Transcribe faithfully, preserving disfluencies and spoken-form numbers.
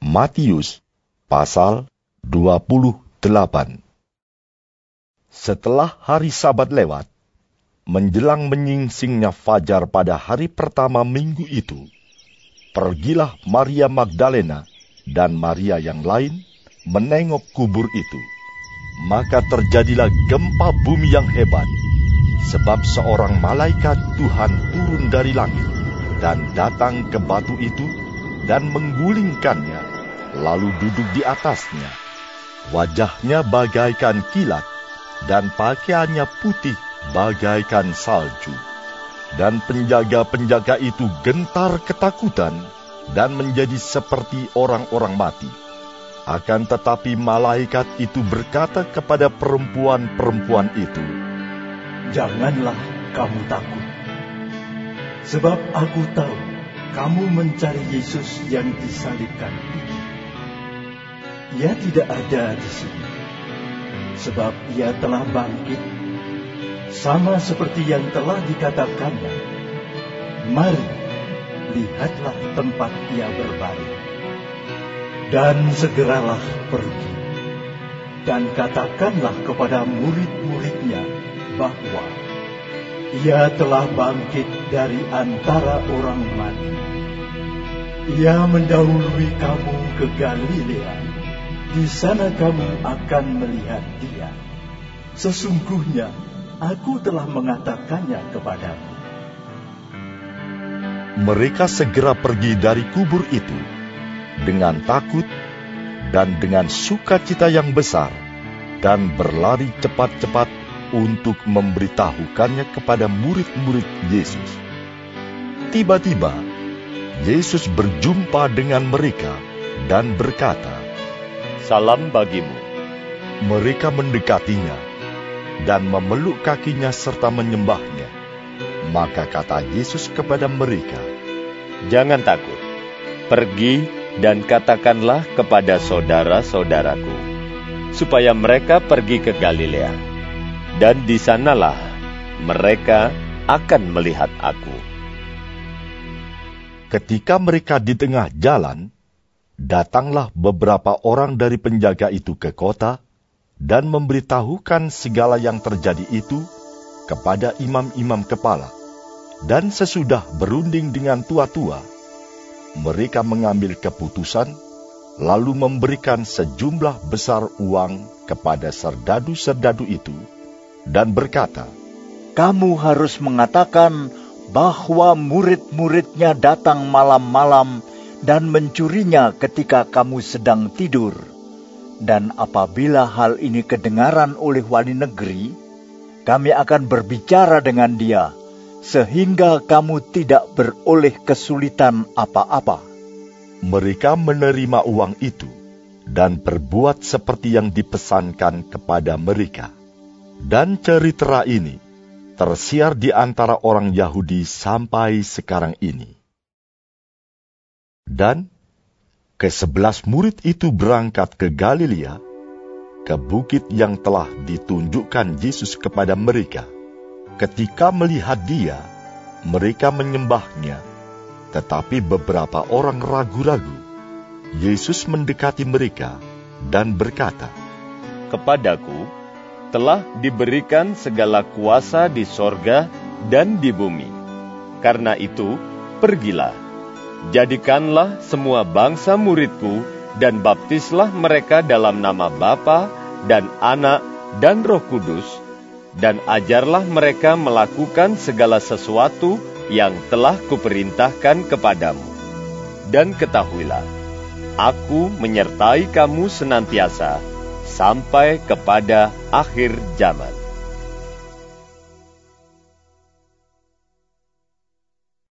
Matius pasal dua puluh delapan. Setelah hari Sabat lewat, menjelang menyingsingnya fajar pada hari pertama minggu itu, pergilah Maria Magdalena dan Maria yang lain menengok kubur itu. Maka terjadilah gempa bumi yang hebat, sebab seorang malaikat Tuhan turun dari langit dan datang ke batu itu dan menggulingkannya, lalu duduk di atasnya. Wajahnya bagaikan kilat, dan pakaiannya putih bagaikan salju. Dan penjaga-penjaga itu gentar ketakutan dan menjadi seperti orang-orang mati. Akan tetapi malaikat itu berkata kepada perempuan-perempuan itu, "Janganlah kamu takut, sebab aku tahu kamu mencari Yesus yang disalibkan itu. Ia tidak ada di sini, sebab ia telah bangkit, sama seperti yang telah dikatakannya. Mari, lihatlah tempat ia berbaring. Dan segeralah pergi, dan katakanlah kepada murid-muridnya bahwa ia telah bangkit dari antara orang mati. Ia mendahului kamu ke Galilea. Di sana kamu akan melihat dia. Sesungguhnya aku telah mengatakannya kepadamu." Mereka segera pergi dari kubur itu dengan takut dan dengan sukacita yang besar, dan berlari cepat-cepat untuk memberitahukannya kepada murid-murid Yesus. Tiba-tiba, Yesus berjumpa dengan mereka dan berkata, "Salam bagimu." Mereka mendekatinya dan memeluk kakinya serta menyembahnya. Maka kata Yesus kepada mereka, "Jangan takut. Pergi dan katakanlah kepada saudara-saudaraku, supaya mereka pergi ke Galilea, dan di sanalah mereka akan melihat aku." Ketika mereka di tengah jalan, datanglah beberapa orang dari penjaga itu ke kota dan memberitahukan segala yang terjadi itu kepada imam-imam kepala. Dan sesudah berunding dengan tua-tua, mereka mengambil keputusan, lalu memberikan sejumlah besar uang kepada serdadu-serdadu itu, dan berkata, "Kamu harus mengatakan bahwa murid-muridnya datang malam-malam dan mencurinya ketika kamu sedang tidur. Dan apabila hal ini kedengaran oleh wali negeri, kami akan berbicara dengan dia, sehingga kamu tidak beroleh kesulitan apa-apa." Mereka menerima uang itu dan berbuat seperti yang dipesankan kepada mereka. Dan cerita ini tersiar di antara orang Yahudi sampai sekarang ini. Dan kesebelas murid itu berangkat ke Galilea, ke bukit yang telah ditunjukkan Yesus kepada mereka. Ketika melihat dia, mereka menyembahnya, tetapi beberapa orang ragu-ragu. Yesus mendekati mereka dan berkata, "Kepadaku telah diberikan segala kuasa di sorga dan di bumi. Karena itu, pergilah, jadikanlah semua bangsa muridku, dan baptislah mereka dalam nama Bapa dan Anak dan Roh Kudus, dan ajarlah mereka melakukan segala sesuatu yang telah kuperintahkan kepadamu. Dan ketahuilah, aku menyertai kamu senantiasa sampai kepada akhir zaman."